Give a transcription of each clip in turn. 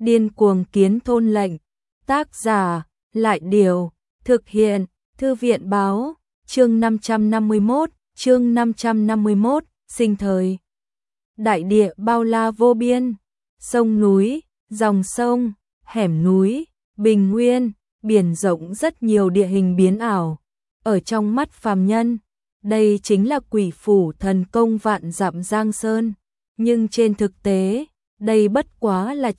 Điên cuồng kiến thôn lệnh. Tác giả, Lại Điều. Thực hiện, Thư viện Báo. Chương 551, sinh thời. Đại địa bao la vô biên, sông núi, dòng sông, hẻm núi, bình nguyên, biển rộng, rất nhiều địa hình biến ảo. Ở trong mắt phàm nhân, đây chính là quỷ phủ thần công vạn dặm Giang Sơn, nhưng trên thực tế, đây bất quá là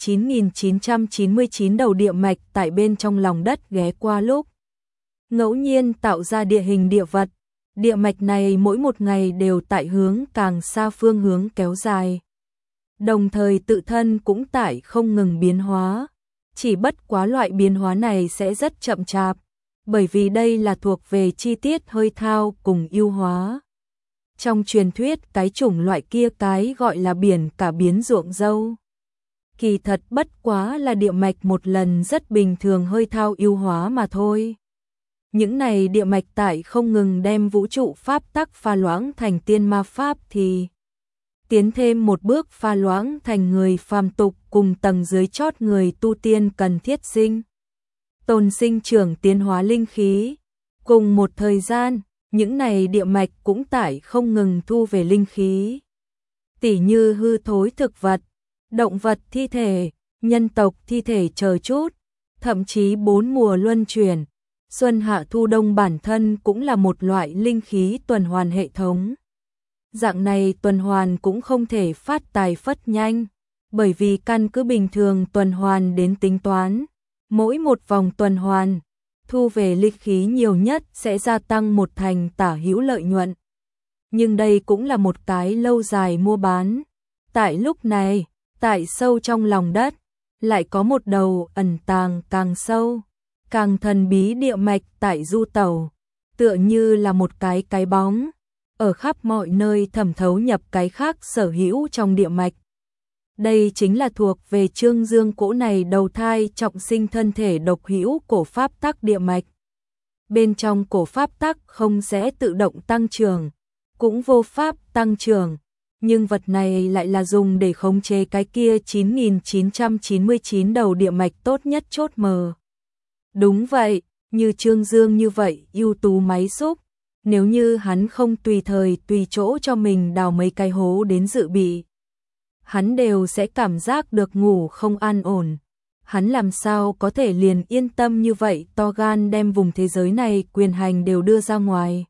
9.999 đầu địa mạch tại bên trong lòng đất ghé qua lúc ngẫu nhiên tạo ra địa hình địa vật. Địa mạch này mỗi một ngày đều tại hướng càng xa phương hướng kéo dài. Đồng thời tự thân cũng tại không ngừng biến hóa. Chỉ bất quá loại biến hóa này sẽ rất chậm chạp, bởi vì đây là thuộc về chi tiết hơi thao cùng ưu hóa. Trong truyền thuyết cái chủng loại kia cái gọi là biển cả biến ruộng dâu. Kỳ thật bất quá là địa mạch một lần rất bình thường hơi thao ưu hóa mà thôi. Những này địa mạch tại không ngừng đem vũ trụ pháp tắc pha loãng thành tiên ma pháp thì tiến thêm một bước pha loãng thành người phàm tục cùng tầng dưới chót người tu tiên cần thiết sinh tồn sinh trưởng tiến hóa linh khí. Cùng một thời gian, những này địa mạch cũng tại không ngừng thu về linh khí. Tỉ như hư thối thực vật, động vật thi thể, nhân tộc thi thể chờ chút, thậm chí 4 mùa luân chuyển. Xuân hạ thu đông bản thân cũng là một loại linh khí tuần hoàn hệ thống. Dạng này tuần hoàn cũng không thể phát tài phất nhanh, bởi vì căn cứ bình thường tuần hoàn đến tính toán, mỗi một vòng tuần hoàn, thu về linh khí nhiều nhất sẽ gia tăng một thành tả hữu lợi nhuận. Nhưng đây cũng là một cái lâu dài mua bán. Tại lúc này, tại sâu trong lòng đất, lại có một đầu ẩn tàng càng sâu, càng thần bí địa mạch tại du tẩu, tựa như là một cái bóng, ở khắp mọi nơi thẩm thấu nhập cái khác sở hữu trong địa mạch. Đây chính là thuộc về Trương Dương cỗ này đầu thai trọng sinh thân thể độc hữu cổ pháp tắc địa mạch. Bên trong cổ pháp tắc không sẽ tự động tăng trưởng, cũng vô pháp tăng trưởng, nhưng vật này lại là dùng để khống chế cái kia 9.999 đầu địa mạch tốt nhất chốt mờ. Đúng vậy, như Trương Dương như vậy ưu tú máy xúc, nếu như hắn không tùy thời tùy chỗ cho mình đào mấy cái hố đến dự bị, hắn đều sẽ cảm giác được ngủ không an ổn. Hắn làm sao có thể liền yên tâm như vậy to gan đem vùng thế giới này quyền hành đều đưa ra ngoài.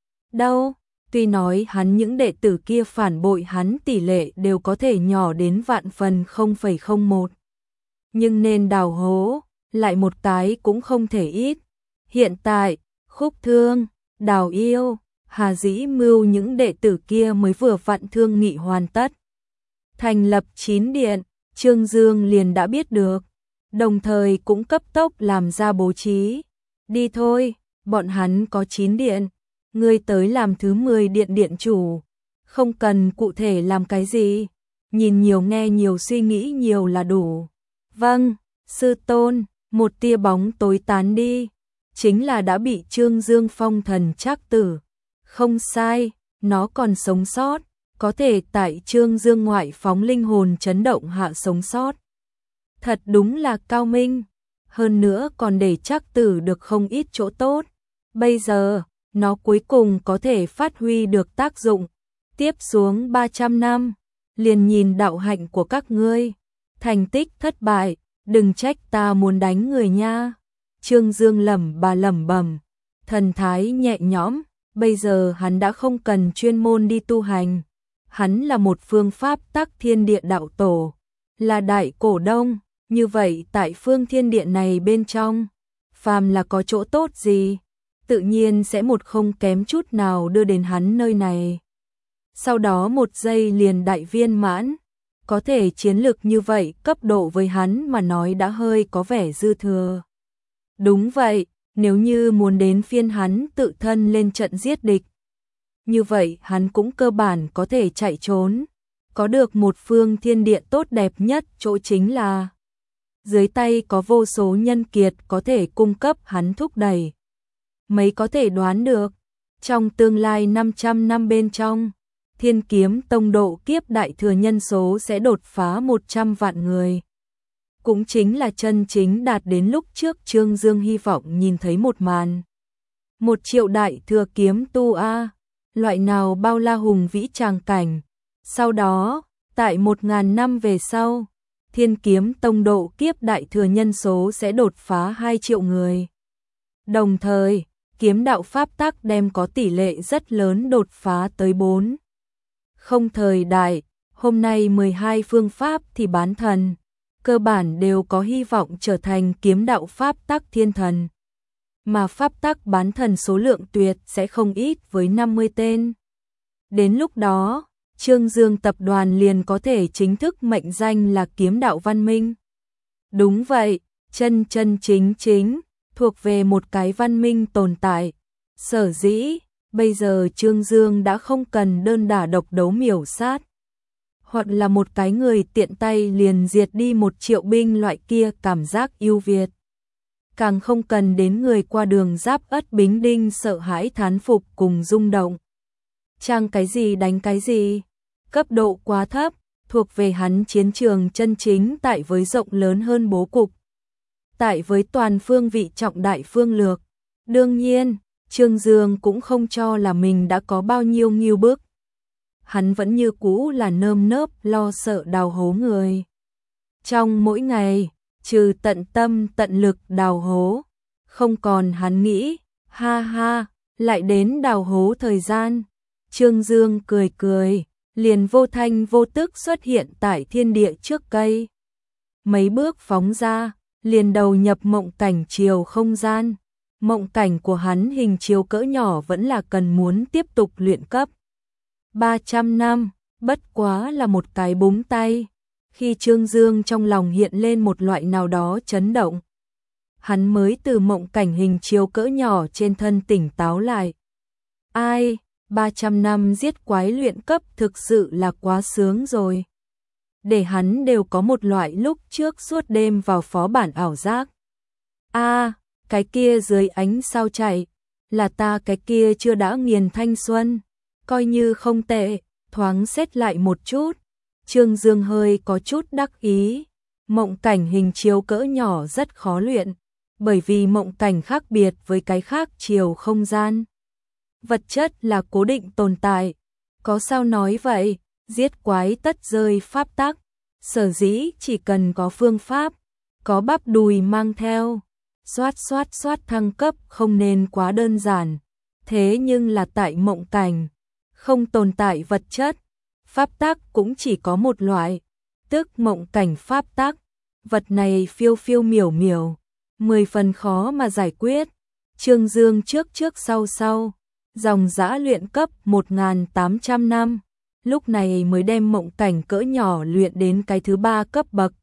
Đâu, tuy nói hắn những đệ tử kia phản bội hắn tỷ lệ đều có thể nhỏ đến vạn phần 0,01. Nhưng nên đào hố, lại một cái cũng không thể ít. Hiện tại, Khúc Thương, Đào Yêu, Hà Dĩ Mưu những đệ tử kia mới vừa vặn thương nghị hoàn tất. Thành lập 9 điện, Trương Dương liền đã biết được, đồng thời cũng cấp tốc làm ra bố trí. Đi thôi, bọn hắn có 9 điện, ngươi tới làm thứ 10 điện điện chủ. Không cần cụ thể làm cái gì, nhìn nhiều nghe nhiều suy nghĩ nhiều là đủ. Vâng, sư tôn. Một tia bóng tối tán đi, chính là đã bị Trương Dương phong thần trác tử. Không sai, nó còn sống sót, có thể tại Trương Dương ngoại phóng linh hồn chấn động hạ sống sót. Thật đúng là cao minh, hơn nữa còn để trác tử được không ít chỗ tốt. Bây giờ, nó cuối cùng có thể phát huy được tác dụng. Tiếp xuống 300 năm, liền nhìn đạo hạnh của các ngươi. Thành tích thất bại, đừng trách ta muốn đánh người nha. Trương Dương lẩm bẩm, thần thái nhẹ nhõm, bây giờ hắn đã không cần chuyên môn đi tu hành. Hắn là một phương pháp tắc thiên địa đạo tổ, là đại cổ đông, như vậy tại phương thiên địa này bên trong, phàm là có chỗ tốt gì, tự nhiên sẽ một không kém chút nào đưa đến hắn nơi này. Sau đó một giây liền đại viên mãn. Có thể chiến lược như vậy cấp độ với hắn mà nói đã hơi có vẻ dư thừa. Đúng vậy, nếu như muốn đến phiên hắn tự thân lên trận giết địch, như vậy hắn cũng cơ bản có thể chạy trốn. Có được một phương thiên địa tốt đẹp nhất chỗ chính là dưới tay có vô số nhân kiệt có thể cung cấp hắn thúc đẩy. Mấy có thể đoán được, trong tương lai 500 năm bên trong, Thiên Kiếm Tông độ kiếp đại thừa nhân số sẽ đột phá 100 vạn người. cũng chính là chân chính đạt đến lúc trước Trương Dương hy vọng nhìn thấy một màn. 1.000.000 đại thừa kiếm tu a, loại nào bao la hùng vĩ tràng cảnh. Sau đó, tại 1.000 năm về sau, Thiên Kiếm Tông độ kiếp đại thừa nhân số sẽ đột phá 2 triệu người. Đồng thời, kiếm đạo pháp tắc đem có tỷ lệ rất lớn đột phá tới 4. Không thời đại, hôm nay 12 phương pháp thì bán thần, cơ bản đều có hy vọng trở thành kiếm đạo pháp tắc thiên thần. Mà pháp tắc bán thần số lượng tuyệt sẽ không ít với 50 tên. Đến lúc đó, Trương Dương tập đoàn liền có thể chính thức mệnh danh là kiếm đạo văn minh. Đúng vậy, chân chính, thuộc về một cái văn minh tồn tại. Sở dĩ, bây giờ Trương Dương đã không cần đơn đả độc đấu miểu sát. Hoặc là một cái người tiện tay liền diệt đi 1 triệu binh loại kia cảm giác yêu Việt. Càng không cần đến người qua đường giáp Ất Bính Đinh sợ hãi thán phục cùng rung động. Trang cái gì đánh cái gì, cấp độ quá thấp, thuộc về hắn chiến trường chân chính tại với rộng lớn hơn bố cục. Tại với toàn phương vị trọng đại phương lược. Đương nhiên, Trương Dương cũng không cho là mình đã có bao nhiêu nghiêu bức. Hắn vẫn như cũ là nơm nớp lo sợ đào hố người. Trong mỗi ngày, trừ tận tâm tận lực đào hố, không còn hắn nghĩ, ha ha, lại đến đào hố thời gian. Trương Dương cười cười, liền vô thanh vô tức xuất hiện tại thiên địa trước cây. Mấy bước phóng ra, liền đầu nhập mộng cảnh chiều không gian. Mộng cảnh của hắn hình chiếu cỡ nhỏ vẫn là cần muốn tiếp tục luyện cấp. 300 năm, bất quá là một cái búng tay. Khi Trương Dương trong lòng hiện lên một loại nào đó chấn động, hắn mới từ mộng cảnh hình chiếu cỡ nhỏ trên thân tỉnh táo lại. Ai, 300 năm giết quái luyện cấp thực sự là quá sướng rồi. Để hắn đều có một loại lúc trước suốt đêm vào phó bản ảo giác. Cái kia dưới ánh sao chạy, là ta cái kia chưa đã nghiền thanh xuân, coi như không tệ, thoáng xét lại một chút. Trương Dương hơi có chút đắc ý, mộng cảnh hình chiếu cỡ nhỏ rất khó luyện, bởi vì mộng cảnh khác biệt với cái khác chiều không gian. Vật chất là cố định tồn tại, có sao nói vậy, giết quái tất rơi pháp tắc, sở dĩ chỉ cần có phương pháp, có bắp đùi mang theo. Xoát thăng cấp không nên quá đơn giản. Thế nhưng là tại mộng cảnh, không tồn tại vật chất, pháp tắc cũng chỉ có một loại, tức mộng cảnh pháp tắc. Vật này phiêu phiêu miểu miểu, 10 phần khó mà giải quyết. Trương Dương trước sau, dòng dã luyện cấp 1.800 năm, lúc này mới đem mộng cảnh cỡ nhỏ luyện đến cái thứ 3 cấp bậc.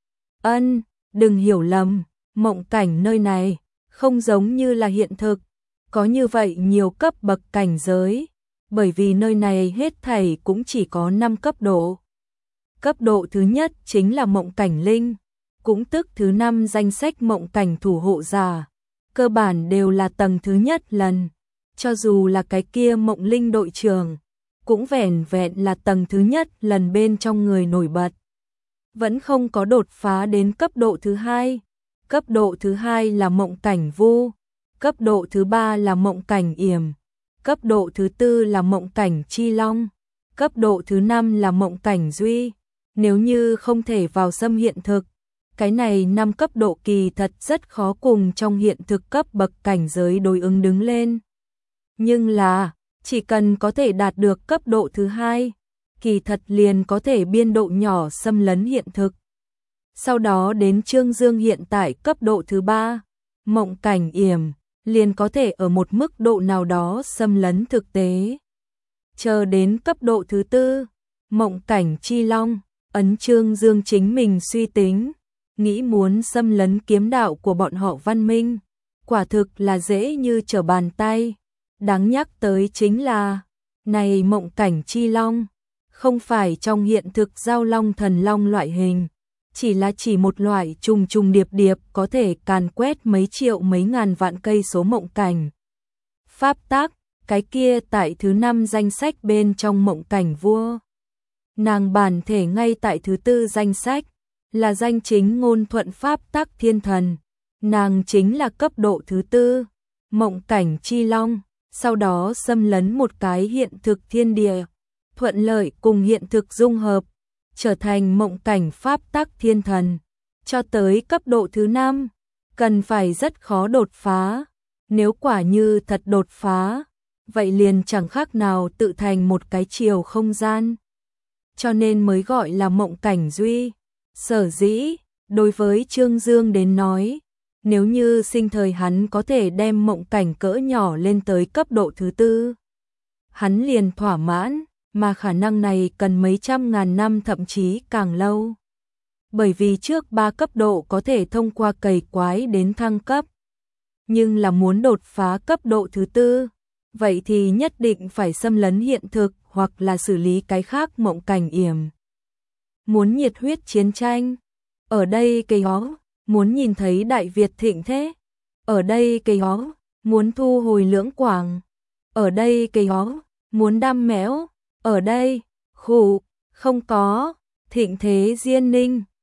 Đừng hiểu lầm. Mộng cảnh nơi này không giống như là hiện thực, có như vậy nhiều cấp bậc cảnh giới, bởi vì nơi này hết thảy cũng chỉ có 5 cấp độ. Cấp độ thứ nhất chính là mộng cảnh linh, cũng tức thứ 5 danh sách mộng cảnh thủ hộ giả, cơ bản đều là tầng thứ nhất lần, cho dù là cái kia mộng linh đội trưởng, cũng vẻn vẹn là tầng thứ nhất lần bên trong người nổi bật. Vẫn không có đột phá đến cấp độ thứ 2. Cấp độ thứ 2 là mộng cảnh vu, cấp độ thứ 3 là mộng cảnh yểm, cấp độ thứ 4 là mộng cảnh chi long, cấp độ thứ 5 là mộng cảnh duy. Nếu như không thể vào xâm hiện thực, cái này 5 cấp độ kỳ thật rất khó cùng trong hiện thực cấp bậc cảnh giới đối ứng đứng lên. Nhưng là, chỉ cần có thể đạt được cấp độ thứ 2, kỳ thật liền có thể biên độ nhỏ xâm lấn hiện thực. Sau đó đến Trương Dương hiện tại cấp độ thứ 3, mộng cảnh yểm, liền có thể ở một mức độ nào đó xâm lấn thực tế. Chờ đến cấp độ thứ 4, mộng cảnh chi long, ấn Trương Dương chính mình suy tính, nghĩ muốn xâm lấn kiếm đạo của bọn họ văn minh, quả thực là dễ như trở bàn tay. Đáng nhắc tới chính là, này mộng cảnh chi long, không phải trong hiện thực giao long thần long loại hình, chỉ một loại trùng trùng điệp điệp có thể càn quét mấy triệu mấy ngàn vạn cây số mộng cảnh. Pháp tắc, cái kia tại thứ 5 danh sách bên trong mộng cảnh vua. Nàng bản thể ngay tại thứ 4 danh sách, là danh chính ngôn thuận pháp tắc thiên thần, nàng chính là cấp độ thứ tư, mộng cảnh chi long, sau đó xâm lấn một cái hiện thực thiên địa, thuận lợi cùng hiện thực dung hợp, trở thành mộng cảnh pháp tắc thiên thần, cho tới cấp độ thứ 5, cần phải rất khó đột phá, nếu quả như thật đột phá, vậy liền chẳng khác nào tự thành một cái chiều không gian. Cho nên mới gọi là mộng cảnh duy. Sở dĩ, đối với Trương Dương đến nói, nếu như sinh thời hắn có thể đem mộng cảnh cỡ nhỏ lên tới cấp độ thứ 4, hắn liền thỏa mãn, mà khả năng này cần mấy trăm ngàn năm thậm chí càng lâu. Bởi vì trước 3 cấp độ có thể thông qua cày quái đến thăng cấp, nhưng là muốn đột phá cấp độ thứ 4, vậy thì nhất định phải xâm lấn hiện thực hoặc là xử lý cái khác mộng cảnh yểm. Muốn nhiệt huyết chiến tranh, ở đây cây hó, muốn nhìn thấy Đại Việt thịnh thế, ở đây cây hó, muốn thu hồi Lưỡng Quảng, ở đây cây hó, muốn đam mẽo, ở đây, khủ, không có, thịnh thế Diên Ninh,